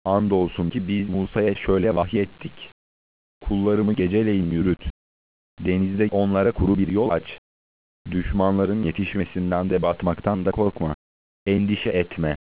Andolsun ki biz Musa'ya şöyle vahyettik. Kullarımı geceleyin yürüt. Denizde onlara kuru bir yol aç. Düşmanların yetişmesinden de batmaktan da korkma. Endişe etme.